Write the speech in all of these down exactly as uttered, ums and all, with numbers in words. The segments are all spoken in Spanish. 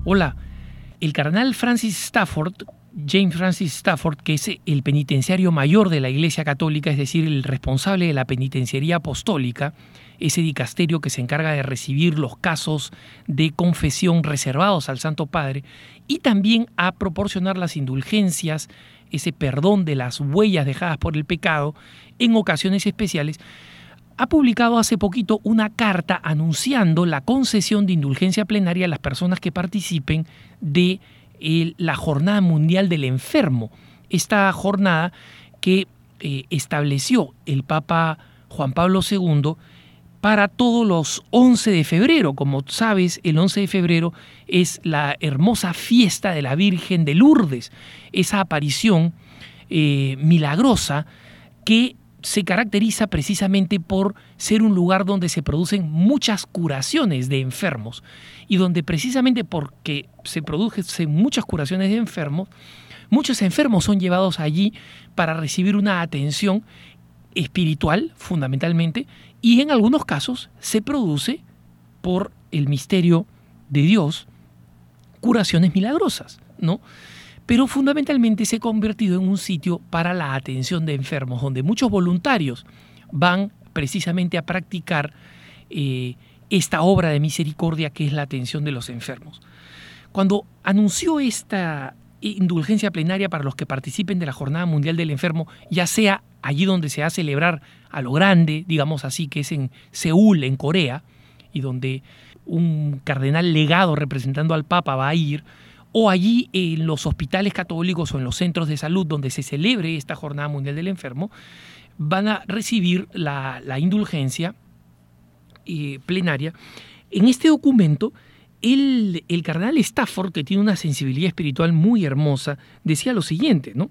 Hola, el cardenal Francis Stafford, James Francis Stafford, que es el penitenciario mayor de la Iglesia Católica, es decir, el responsable de la penitenciaría apostólica, ese dicasterio que se encarga de recibir los casos de confesión reservados al Santo Padre y también a proporcionar las indulgencias, ese perdón de las huellas dejadas por el pecado en ocasiones especiales, ha publicado hace poquito una carta anunciando la concesión de indulgencia plenaria a las personas que participen de el, la Jornada Mundial del Enfermo. Esta jornada que eh, estableció el Papa Juan Pablo segundo para todos los once de febrero. Como sabes, el once de febrero es la hermosa fiesta de la Virgen de Lourdes, esa aparición eh, milagrosa que se caracteriza precisamente por ser un lugar donde se producen muchas curaciones de enfermos y donde precisamente porque se producen muchas curaciones de enfermos, muchos enfermos son llevados allí para recibir una atención espiritual fundamentalmente y en algunos casos se produce por el misterio de Dios curaciones milagrosas, ¿no? Pero fundamentalmente se ha convertido en un sitio para la atención de enfermos, donde muchos voluntarios van precisamente a practicar eh, esta obra de misericordia que es la atención de los enfermos. Cuando anunció esta indulgencia plenaria para los que participen de la Jornada Mundial del Enfermo, ya sea allí donde se va a celebrar a lo grande, digamos así, que es en Seúl, en Corea, y donde un cardenal legado representando al Papa va a ir, o allí en los hospitales católicos o en los centros de salud donde se celebre esta Jornada Mundial del Enfermo, van a recibir la, la indulgencia eh, plenaria. En este documento, el, el cardenal Stafford, que tiene una sensibilidad espiritual muy hermosa, decía lo siguiente, ¿no?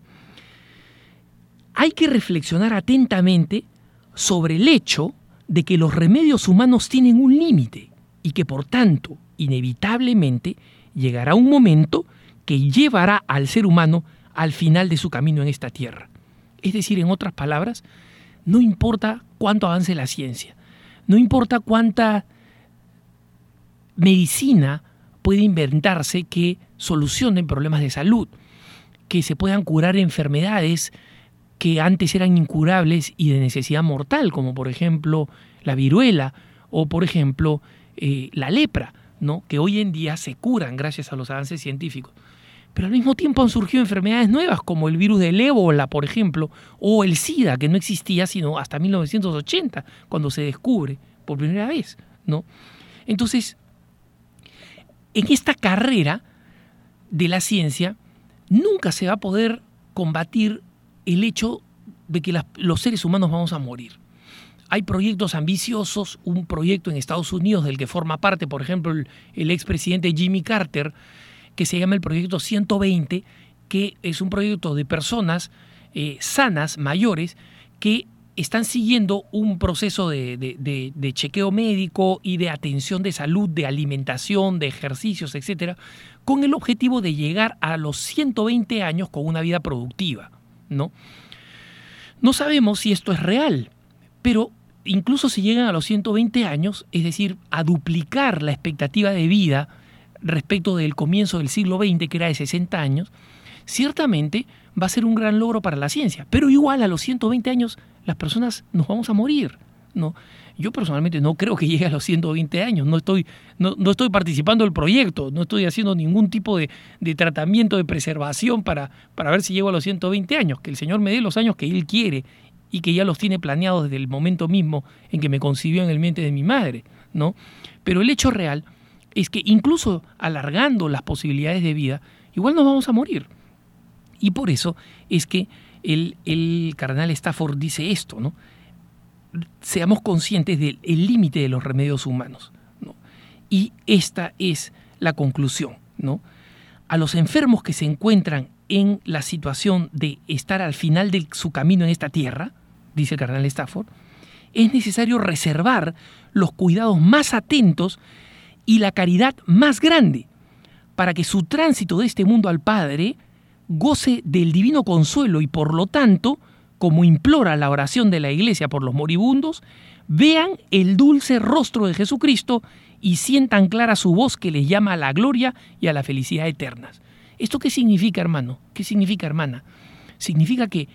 Hay que reflexionar atentamente sobre el hecho de que los remedios humanos tienen un límite y que, por tanto, inevitablemente, llegará un momento que llevará al ser humano al final de su camino en esta tierra. Es decir, en otras palabras, no importa cuánto avance la ciencia, no importa cuánta medicina puede inventarse que solucione problemas de salud, que se puedan curar enfermedades que antes eran incurables y de necesidad mortal, como por ejemplo la viruela o por ejemplo eh, la lepra, ¿no? Que hoy en día se curan gracias a los avances científicos. Pero al mismo tiempo han surgido enfermedades nuevas como el virus del ébola, por ejemplo, o el SIDA, que no existía sino hasta mil novecientos ochenta, cuando se descubre por primera vez, ¿no? Entonces, en esta carrera de la ciencia, nunca se va a poder combatir el hecho de que las, los seres humanos vamos a morir. Hay proyectos ambiciosos, un proyecto en Estados Unidos del que forma parte, por ejemplo, el, el expresidente Jimmy Carter, que se llama el Proyecto ciento veinte, que es un proyecto de personas eh, sanas, mayores, que están siguiendo un proceso de, de, de, de chequeo médico y de atención de salud, de alimentación, de ejercicios, etcétera, con el objetivo de llegar a los ciento veinte años con una vida productiva, ¿no? No sabemos si esto es real, pero incluso si llegan a los ciento veinte años, es decir, a duplicar la expectativa de vida respecto del comienzo del siglo veinte, que era de sesenta años, ciertamente va a ser un gran logro para la ciencia. Pero igual a los ciento veinte años las personas nos vamos a morir, ¿no? Yo personalmente no creo que llegue a los ciento veinte años, no estoy, no, no estoy participando del proyecto, no estoy haciendo ningún tipo de, de tratamiento de preservación para, para ver si llego a los ciento veinte años, que el Señor me dé los años que Él quiere y que ya los tiene planeados desde el momento mismo en que me concibió en el vientre de mi madre, ¿no? Pero el hecho real es que incluso alargando las posibilidades de vida, igual nos vamos a morir. Y por eso es que el, el cardenal Stafford dice esto, ¿no? Seamos conscientes del límite de los remedios humanos, ¿no? Y esta es la conclusión, ¿no? A los enfermos que se encuentran en la situación de estar al final de su camino en esta tierra, dice el cardenal Stafford, es necesario reservar los cuidados más atentos y la caridad más grande para que su tránsito de este mundo al Padre goce del divino consuelo y por lo tanto como implora la oración de la Iglesia por los moribundos, vean el dulce rostro de Jesucristo y sientan clara su voz que les llama a la gloria y a la felicidad eternas. ¿Esto qué significa, hermano? ¿Qué significa, hermana? Significa que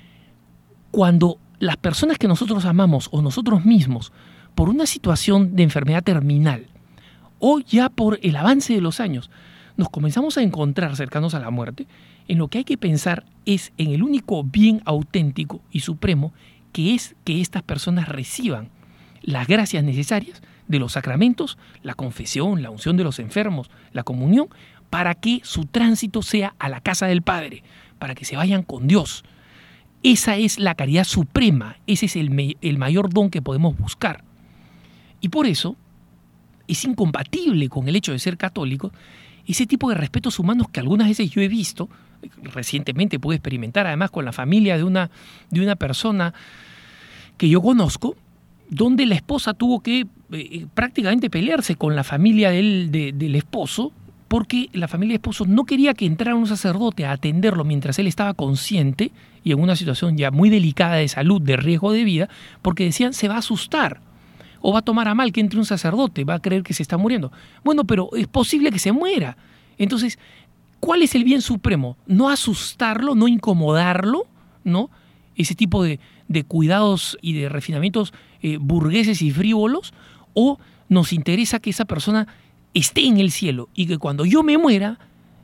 cuando las personas que nosotros amamos o nosotros mismos, por una situación de enfermedad terminal o ya por el avance de los años, nos comenzamos a encontrar cercanos a la muerte, en lo que hay que pensar es en el único bien auténtico y supremo, que es que estas personas reciban las gracias necesarias de los sacramentos, la confesión, la unción de los enfermos, la comunión, para que su tránsito sea a la casa del Padre, para que se vayan con Dios. Esa es la caridad suprema, ese es el, me- el mayor don que podemos buscar. Y por eso es incompatible con el hecho de ser católico ese tipo de respetos humanos que algunas veces yo he visto, recientemente pude experimentar además con la familia de una, de una persona que yo conozco, donde la esposa tuvo que eh, prácticamente pelearse con la familia del, de, del esposo, porque la familia del esposo no quería que entrara un sacerdote a atenderlo mientras él estaba consciente y en una situación ya muy delicada de salud, de riesgo de vida, porque decían se va a asustar o va a tomar a mal que entre un sacerdote, va a creer que se está muriendo. Bueno, pero es posible que se muera. Entonces, ¿cuál es el bien supremo? No asustarlo, no incomodarlo, ¿no? Ese tipo de, de cuidados y de refinamientos eh, burgueses y frívolos, o nos interesa que esa persona esté en el cielo y que cuando yo me muera,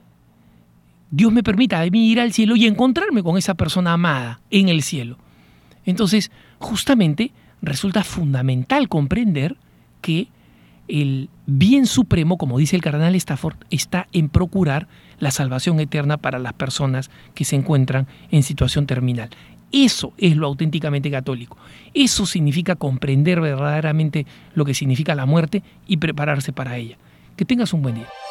Dios me permita a mí ir al cielo y encontrarme con esa persona amada en el cielo. Entonces, justamente, resulta fundamental comprender que el bien supremo, como dice el cardenal Stafford, está en procurar la salvación eterna para las personas que se encuentran en situación terminal. Eso es lo auténticamente católico. Eso significa comprender verdaderamente lo que significa la muerte y prepararse para ella. Que tengas un buen día.